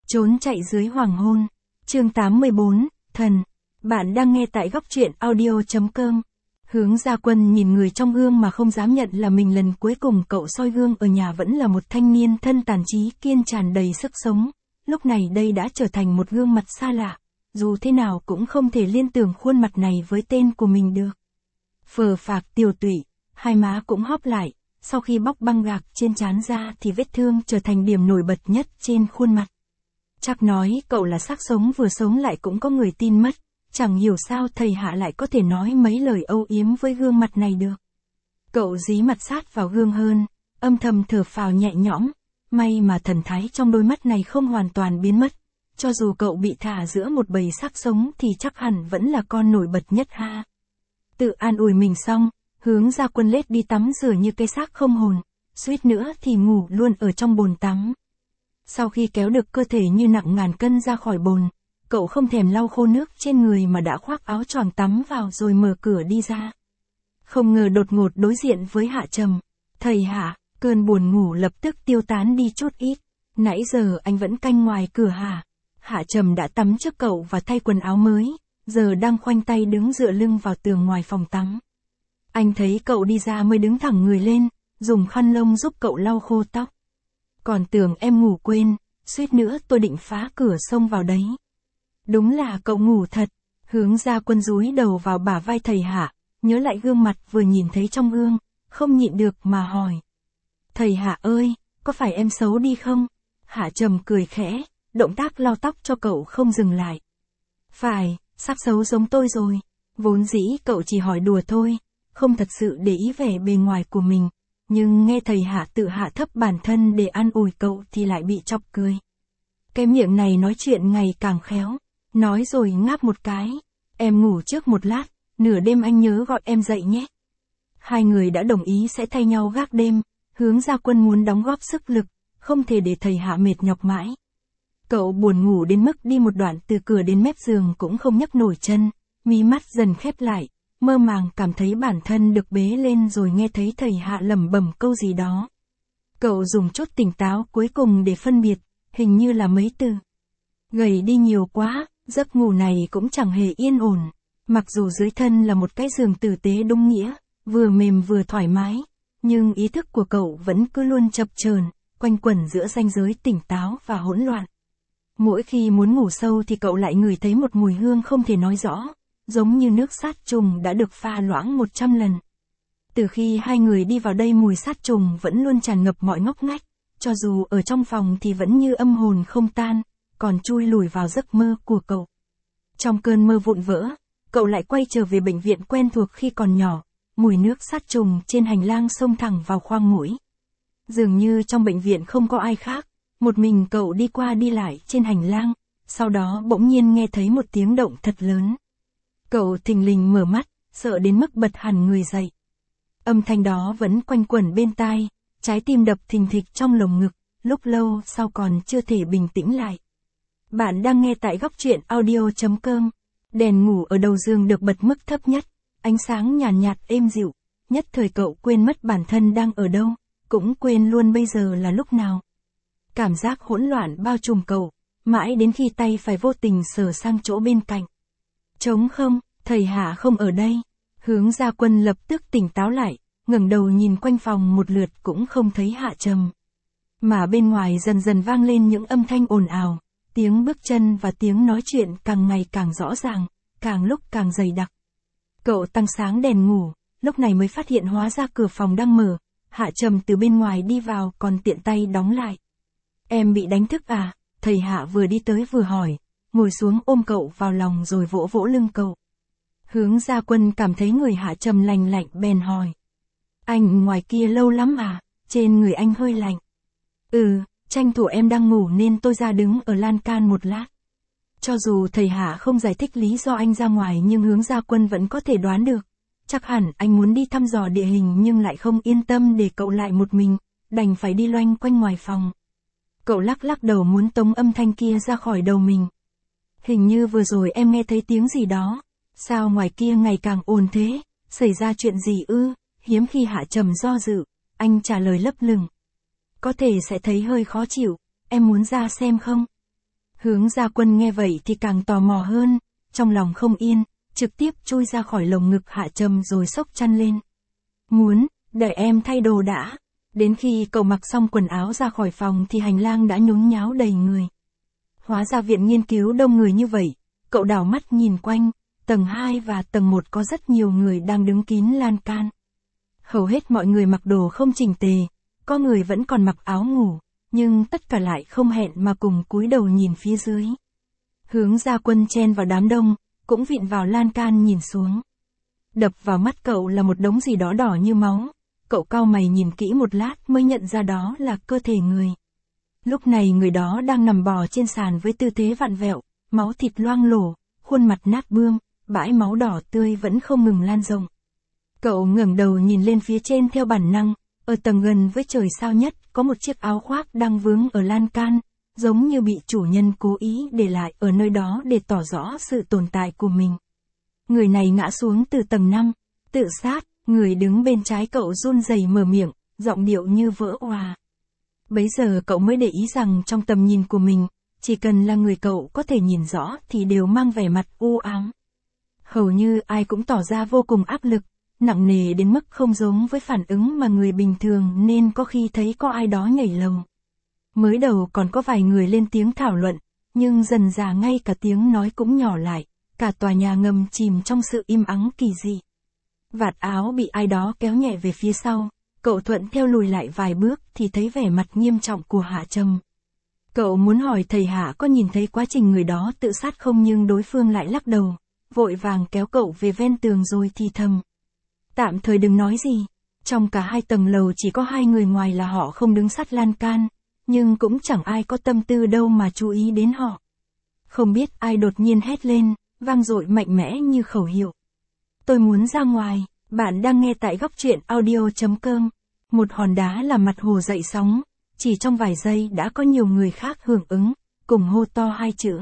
Trốn chạy dưới hoàng hôn. Chương 84, Thần. Bạn đang nghe tại góc truyện audio.com. Hướng Gia Quân nhìn người trong gương mà không dám nhận là mình lần cuối cùng cậu soi gương ở nhà vẫn là một thanh niên thân tàn trí kiên tràn đầy sức sống. Lúc này đây đã trở thành một gương mặt xa lạ. Dù thế nào cũng không thể liên tưởng khuôn mặt này với tên của mình được. Phờ phạc tiều tụy, hai má cũng hóp lại. Sau khi bóc băng gạc trên trán ra thì vết thương trở thành điểm nổi bật nhất trên khuôn mặt. Chắc nói cậu là xác sống vừa sống lại cũng có người tin mất. Chẳng hiểu sao thầy Hạ lại có thể nói mấy lời âu yếm với gương mặt này được. Cậu dí mặt sát vào gương hơn, âm thầm thở phào nhẹ nhõm. May mà thần thái trong đôi mắt này không hoàn toàn biến mất. Cho dù cậu bị thả giữa một bầy xác sống thì chắc hẳn vẫn là con nổi bật nhất ha. Tự an ủi mình xong, Hướng Gia Quân lết đi tắm rửa như cây xác không hồn, suýt nữa thì ngủ luôn ở trong bồn tắm. Sau khi kéo được cơ thể như nặng ngàn cân ra khỏi bồn, cậu không thèm lau khô nước trên người mà đã khoác áo choàng tắm vào rồi mở cửa đi ra. Không ngờ đột ngột đối diện với Hạ Trầm. Thầy Hạ, cơn buồn ngủ lập tức tiêu tán đi chút ít. Nãy giờ anh vẫn canh ngoài cửa hả? Hạ Trầm đã tắm trước cậu và thay quần áo mới, giờ đang khoanh tay đứng dựa lưng vào tường ngoài phòng tắm. Anh thấy cậu đi ra mới đứng thẳng người lên, dùng khăn lông giúp cậu lau khô tóc. Còn tưởng em ngủ quên, suýt nữa tôi định phá cửa xông vào đấy. Đúng là cậu ngủ thật. Hướng Gia Quân dúi đầu vào bả vai thầy Hạ, nhớ lại gương mặt vừa nhìn thấy trong gương, không nhịn được mà hỏi. Thầy Hạ ơi, có phải em xấu đi không? Hạ Trầm cười khẽ, động tác lau tóc cho cậu không dừng lại. Phải, sắp xấu giống tôi rồi. Vốn dĩ cậu chỉ hỏi đùa thôi, không thật sự để ý vẻ bề ngoài của mình. Nhưng nghe thầy Hạ tự hạ thấp bản thân để an ủi cậu thì lại bị chọc cười. Cái miệng này nói chuyện ngày càng khéo. Nói rồi ngáp một cái. Em ngủ trước một lát, nửa đêm anh nhớ gọi em dậy nhé. Hai người đã đồng ý sẽ thay nhau gác đêm. Hướng Gia Quân muốn đóng góp sức lực, không thể để thầy Hạ mệt nhọc mãi. Cậu buồn ngủ đến mức đi một đoạn từ cửa đến mép giường cũng không nhấc nổi chân. Mí mắt dần khép lại, mơ màng cảm thấy bản thân được bế lên rồi nghe thấy thầy Hạ lẩm bẩm câu gì đó. Cậu dùng chút tỉnh táo cuối cùng để phân biệt, hình như là mấy từ. Gầy đi nhiều quá, giấc ngủ này cũng chẳng hề yên ổn. Mặc dù dưới thân là một cái giường tử tế đúng nghĩa, vừa mềm vừa thoải mái, nhưng ý thức của cậu vẫn cứ luôn chập chờn, quanh quẩn giữa ranh giới tỉnh táo và hỗn loạn. Mỗi khi muốn ngủ sâu thì cậu lại ngửi thấy một mùi hương không thể nói rõ, giống như nước sát trùng đã được pha loãng 100 lần. Từ khi hai người đi vào đây mùi sát trùng vẫn luôn tràn ngập mọi ngóc ngách, cho dù ở trong phòng thì vẫn như âm hồn không tan, còn chui lùi vào giấc mơ của cậu. Trong cơn mơ vụn vỡ, cậu lại quay trở về bệnh viện quen thuộc khi còn nhỏ, mùi nước sát trùng trên hành lang xông thẳng vào khoang mũi. Dường như trong bệnh viện không có ai khác, một mình cậu đi qua đi lại trên hành lang, sau đó bỗng nhiên nghe thấy một tiếng động thật lớn. Cậu thình lình mở mắt, sợ đến mức bật hẳn người dậy. Âm thanh đó vẫn quanh quẩn bên tai, trái tim đập thình thịch trong lồng ngực, lúc lâu sau còn chưa thể bình tĩnh lại. Bạn đang nghe tại góc truyện audio.com. Đèn ngủ ở đầu giường được bật mức thấp nhất, ánh sáng nhàn nhạt êm dịu, nhất thời cậu quên mất bản thân đang ở đâu, cũng quên luôn bây giờ là lúc nào. Cảm giác hỗn loạn bao trùm cậu, mãi đến khi tay phải vô tình sờ sang chỗ bên cạnh. Trống không, thầy Hạ không ở đây. Hướng Gia Quân lập tức tỉnh táo lại, ngẩng đầu nhìn quanh phòng một lượt cũng không thấy Hạ Trầm. Mà bên ngoài dần dần vang lên những âm thanh ồn ào, tiếng bước chân và tiếng nói chuyện càng ngày càng rõ ràng, càng lúc càng dày đặc. Cậu tăng sáng đèn ngủ, lúc này mới phát hiện hóa ra cửa phòng đang mở, Hạ Trầm từ bên ngoài đi vào còn tiện tay đóng lại. Em bị đánh thức à? Thầy Hạ vừa đi tới vừa hỏi, ngồi xuống ôm cậu vào lòng rồi vỗ vỗ lưng cậu. Hướng Gia Quân cảm thấy người Hạ Trầm lành lạnh bèn hỏi. Anh ngoài kia lâu lắm à? Trên người anh hơi lạnh. Tranh thủ em đang ngủ nên tôi ra đứng ở lan can một lát. Cho dù thầy Hạ không giải thích lý do anh ra ngoài nhưng Hướng Gia Quân vẫn có thể đoán được. Chắc hẳn anh muốn đi thăm dò địa hình nhưng lại không yên tâm để cậu lại một mình, đành phải đi loanh quanh ngoài phòng. Cậu lắc lắc đầu muốn tống âm thanh kia ra khỏi đầu mình. Hình như vừa rồi em nghe thấy tiếng gì đó. Sao ngoài kia ngày càng ồn thế? Xảy ra chuyện gì ư? Hiếm khi Hạ Trầm do dự, anh trả lời lấp lửng. Có thể sẽ thấy hơi khó chịu, em muốn ra xem không? Hướng Gia Quân nghe vậy thì càng tò mò hơn, trong lòng không yên, trực tiếp chui ra khỏi lồng ngực Hạ Trầm rồi xốc chăn lên. Muốn, đợi em thay đồ đã. Đến khi cậu mặc xong quần áo ra khỏi phòng thì hành lang đã nhốn nháo đầy người. Hóa ra viện nghiên cứu đông người như vậy, cậu đảo mắt nhìn quanh, tầng 2 và tầng 1 có rất nhiều người đang đứng kín lan can. Hầu hết mọi người mặc đồ không chỉnh tề, có người vẫn còn mặc áo ngủ, nhưng tất cả lại không hẹn mà cùng cúi đầu nhìn phía dưới. Hướng Gia Quân chen vào đám đông, cũng vịn vào lan can nhìn xuống. Đập vào mắt cậu là một đống gì đó đỏ như máu, cậu cau mày nhìn kỹ một lát mới nhận ra đó là cơ thể người. Lúc này người đó đang nằm bò trên sàn với tư thế vặn vẹo, máu thịt loang lổ, khuôn mặt nát bươm, bãi máu đỏ tươi vẫn không ngừng lan rộng. Cậu ngẩng đầu nhìn lên phía trên theo bản năng, ở tầng gần với trời sao nhất có một chiếc áo khoác đang vướng ở lan can, giống như bị chủ nhân cố ý để lại ở nơi đó để tỏ rõ sự tồn tại của mình. Người này ngã xuống từ tầng 5, tự sát, người đứng bên trái cậu run rẩy mở miệng, giọng điệu như vỡ òa. Bấy giờ cậu mới để ý rằng trong tầm nhìn của mình, chỉ cần là người cậu có thể nhìn rõ thì đều mang vẻ mặt u ám. Hầu như ai cũng tỏ ra vô cùng áp lực, nặng nề đến mức không giống với phản ứng mà người bình thường nên có khi thấy có ai đó nhảy lầu. Mới đầu còn có vài người lên tiếng thảo luận, nhưng dần dà ngay cả tiếng nói cũng nhỏ lại, cả tòa nhà ngầm chìm trong sự im ắng kỳ dị. Vạt áo bị ai đó kéo nhẹ về phía sau, cậu thuận theo lùi lại vài bước thì thấy vẻ mặt nghiêm trọng của Hạ Trầm. Cậu muốn hỏi thầy Hạ có nhìn thấy quá trình người đó tự sát không nhưng đối phương lại lắc đầu, vội vàng kéo cậu về ven tường rồi thì thầm. Tạm thời đừng nói gì, trong cả 2 tầng lầu chỉ có 2 người ngoài là họ không đứng sát lan can, nhưng cũng chẳng ai có tâm tư đâu mà chú ý đến họ. Không biết ai đột nhiên hét lên, vang dội mạnh mẽ như khẩu hiệu. Tôi muốn ra ngoài, bạn đang nghe tại góc truyện audio.com. Một hòn đá làm mặt hồ dậy sóng, chỉ trong vài giây đã có nhiều người khác hưởng ứng, cùng hô to 2 chữ.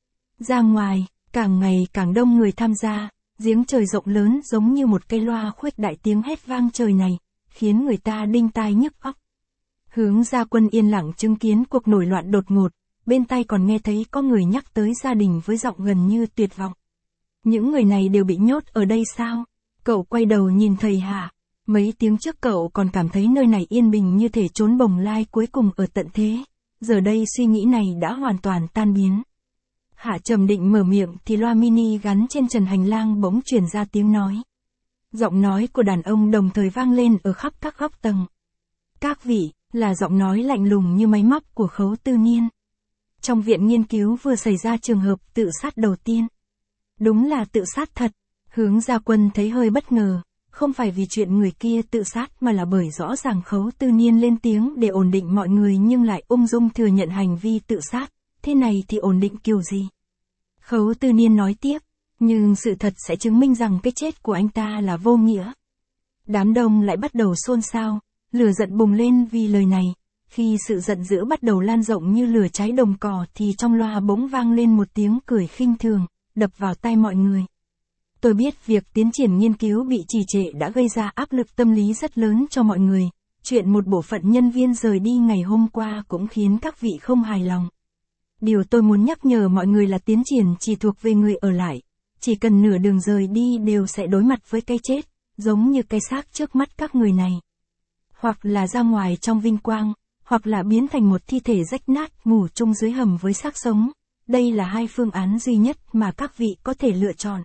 Ra ngoài, càng ngày càng đông người tham gia, giếng trời rộng lớn giống như một cây loa khuếch đại tiếng hét vang trời này, khiến người ta đinh tai nhức óc. Hướng Gia Quân yên lặng chứng kiến cuộc nổi loạn đột ngột, bên tai còn nghe thấy có người nhắc tới gia đình với giọng gần như tuyệt vọng. Những người này đều bị nhốt ở đây sao? Cậu quay đầu nhìn thầy Hạ. Mấy tiếng trước cậu còn cảm thấy nơi này yên bình như thể trốn bồng lai cuối cùng ở tận thế. Giờ đây suy nghĩ này đã hoàn toàn tan biến. Hạ Trầm định mở miệng thì loa mini gắn trên trần hành lang bỗng truyền ra tiếng nói. Giọng nói của đàn ông đồng thời vang lên ở khắp các góc tầng. Các vị, là giọng nói lạnh lùng như máy móc của Khấu Tư Niên. Trong viện nghiên cứu vừa xảy ra trường hợp tự sát đầu tiên. Đúng là tự sát thật. Hướng Gia Quân thấy hơi bất ngờ, không phải vì chuyện người kia tự sát mà là bởi rõ ràng Khấu Tư Niên lên tiếng để ổn định mọi người nhưng lại ung dung thừa nhận hành vi tự sát, thế này thì ổn định kiểu gì? Khấu Tư Niên nói tiếp, nhưng sự thật sẽ chứng minh rằng cái chết của anh ta là vô nghĩa. Đám đông lại bắt đầu xôn xao, lửa giận bùng lên vì lời này. Khi sự giận dữ bắt đầu lan rộng như lửa cháy đồng cỏ thì trong loa bỗng vang lên một tiếng cười khinh thường, đập vào tai mọi người. Tôi biết việc tiến triển nghiên cứu bị trì trệ đã gây ra áp lực tâm lý rất lớn cho mọi người. Chuyện một bộ phận nhân viên rời đi ngày hôm qua cũng khiến các vị không hài lòng. Điều tôi muốn nhắc nhở mọi người là tiến triển chỉ thuộc về người ở lại. Chỉ cần nửa đường rời đi đều sẽ đối mặt với cái chết, giống như cái xác trước mắt các người này. Hoặc là ra ngoài trong vinh quang, hoặc là biến thành một thi thể rách nát ngủ chung dưới hầm với xác sống. Đây là 2 phương án duy nhất mà các vị có thể lựa chọn.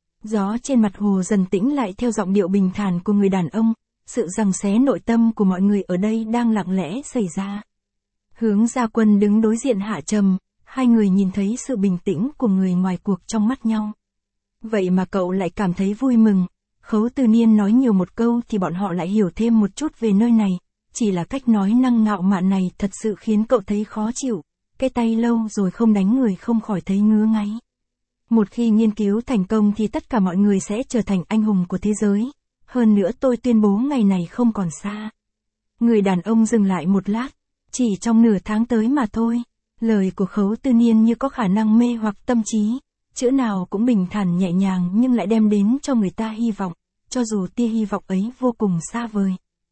Gió trên mặt hồ dần tĩnh lại theo giọng điệu bình thản của người đàn ông, sự giằng xé nội tâm của mọi người ở đây đang lặng lẽ xảy ra. Hướng Gia Quân đứng đối diện Hạ Trầm, 2 người nhìn thấy sự bình tĩnh của người ngoài cuộc trong mắt nhau. Vậy mà cậu lại cảm thấy vui mừng. Khấu Tư Niên nói nhiều một câu thì bọn họ lại hiểu thêm một chút về nơi này, chỉ là cách nói năng ngạo mạn này thật sự khiến cậu thấy khó chịu, cái tay lâu rồi không đánh người không khỏi thấy ngứa ngáy. Một khi nghiên cứu thành công thì tất cả mọi người sẽ trở thành anh hùng của thế giới, hơn nữa tôi tuyên bố ngày này không còn xa. Người đàn ông dừng lại một lát, chỉ trong nửa tháng tới mà thôi. Lời của Khấu Tư Niên như có khả năng mê hoặc tâm trí, chữ nào cũng bình thản nhẹ nhàng nhưng lại đem đến cho người ta hy vọng, cho dù tia hy vọng ấy vô cùng xa vời.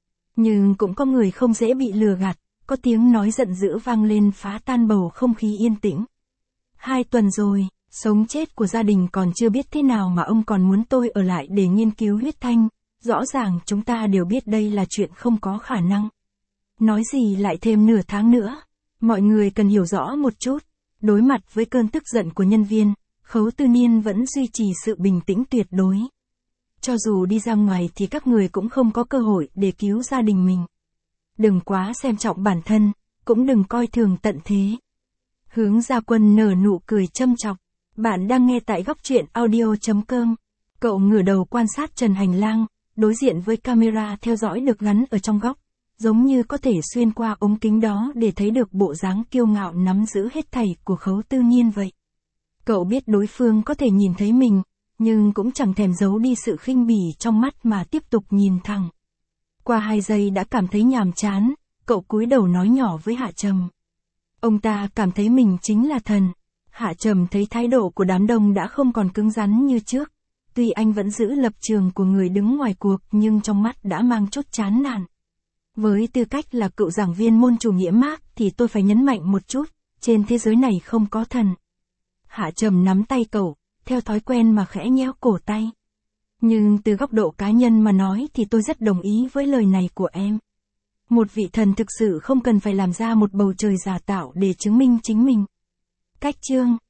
Nhưng cũng có người không dễ bị lừa gạt, có tiếng nói giận dữ vang lên phá tan bầu không khí yên tĩnh. 2 tuần rồi, sống chết của gia đình còn chưa biết thế nào mà ông còn muốn tôi ở lại để nghiên cứu huyết thanh, rõ ràng chúng ta đều biết đây là chuyện không có khả năng. Nói gì lại thêm nửa tháng nữa, mọi người cần hiểu rõ một chút, đối mặt với cơn tức giận của nhân viên, Khấu Tư Niên vẫn duy trì sự bình tĩnh tuyệt đối. Cho dù đi ra ngoài thì các người cũng không có cơ hội để cứu gia đình mình. Đừng quá xem trọng bản thân, cũng đừng coi thường tận thế. Hướng Gia Quân nở nụ cười châm chọc. Bạn đang nghe tại góc truyện audio.com. Cậu ngửa đầu quan sát trần hành lang, đối diện với camera theo dõi được gắn ở trong góc, giống như có thể xuyên qua ống kính đó để thấy được bộ dáng kiêu ngạo nắm giữ hết thảy của Khấu Tư Niên vậy. Cậu biết đối phương có thể nhìn thấy mình, nhưng cũng chẳng thèm giấu đi sự khinh bỉ trong mắt mà tiếp tục nhìn thẳng. Qua 2 giây đã cảm thấy nhàm chán, cậu cúi đầu nói nhỏ với Hạ Trầm. Ông ta cảm thấy mình chính là thần. Hạ Trầm thấy thái độ của đám đông đã không còn cứng rắn như trước. Tuy anh vẫn giữ lập trường của người đứng ngoài cuộc nhưng trong mắt đã mang chút chán nản. Với tư cách là cựu giảng viên môn chủ nghĩa Mác thì tôi phải nhấn mạnh một chút, trên thế giới này không có thần. Hạ Trầm nắm tay cậu, theo thói quen mà khẽ nhéo cổ tay. Nhưng từ góc độ cá nhân mà nói thì tôi rất đồng ý với lời này của em. Một vị thần thực sự không cần phải làm ra một bầu trời giả tạo để chứng minh chính mình. Cách chương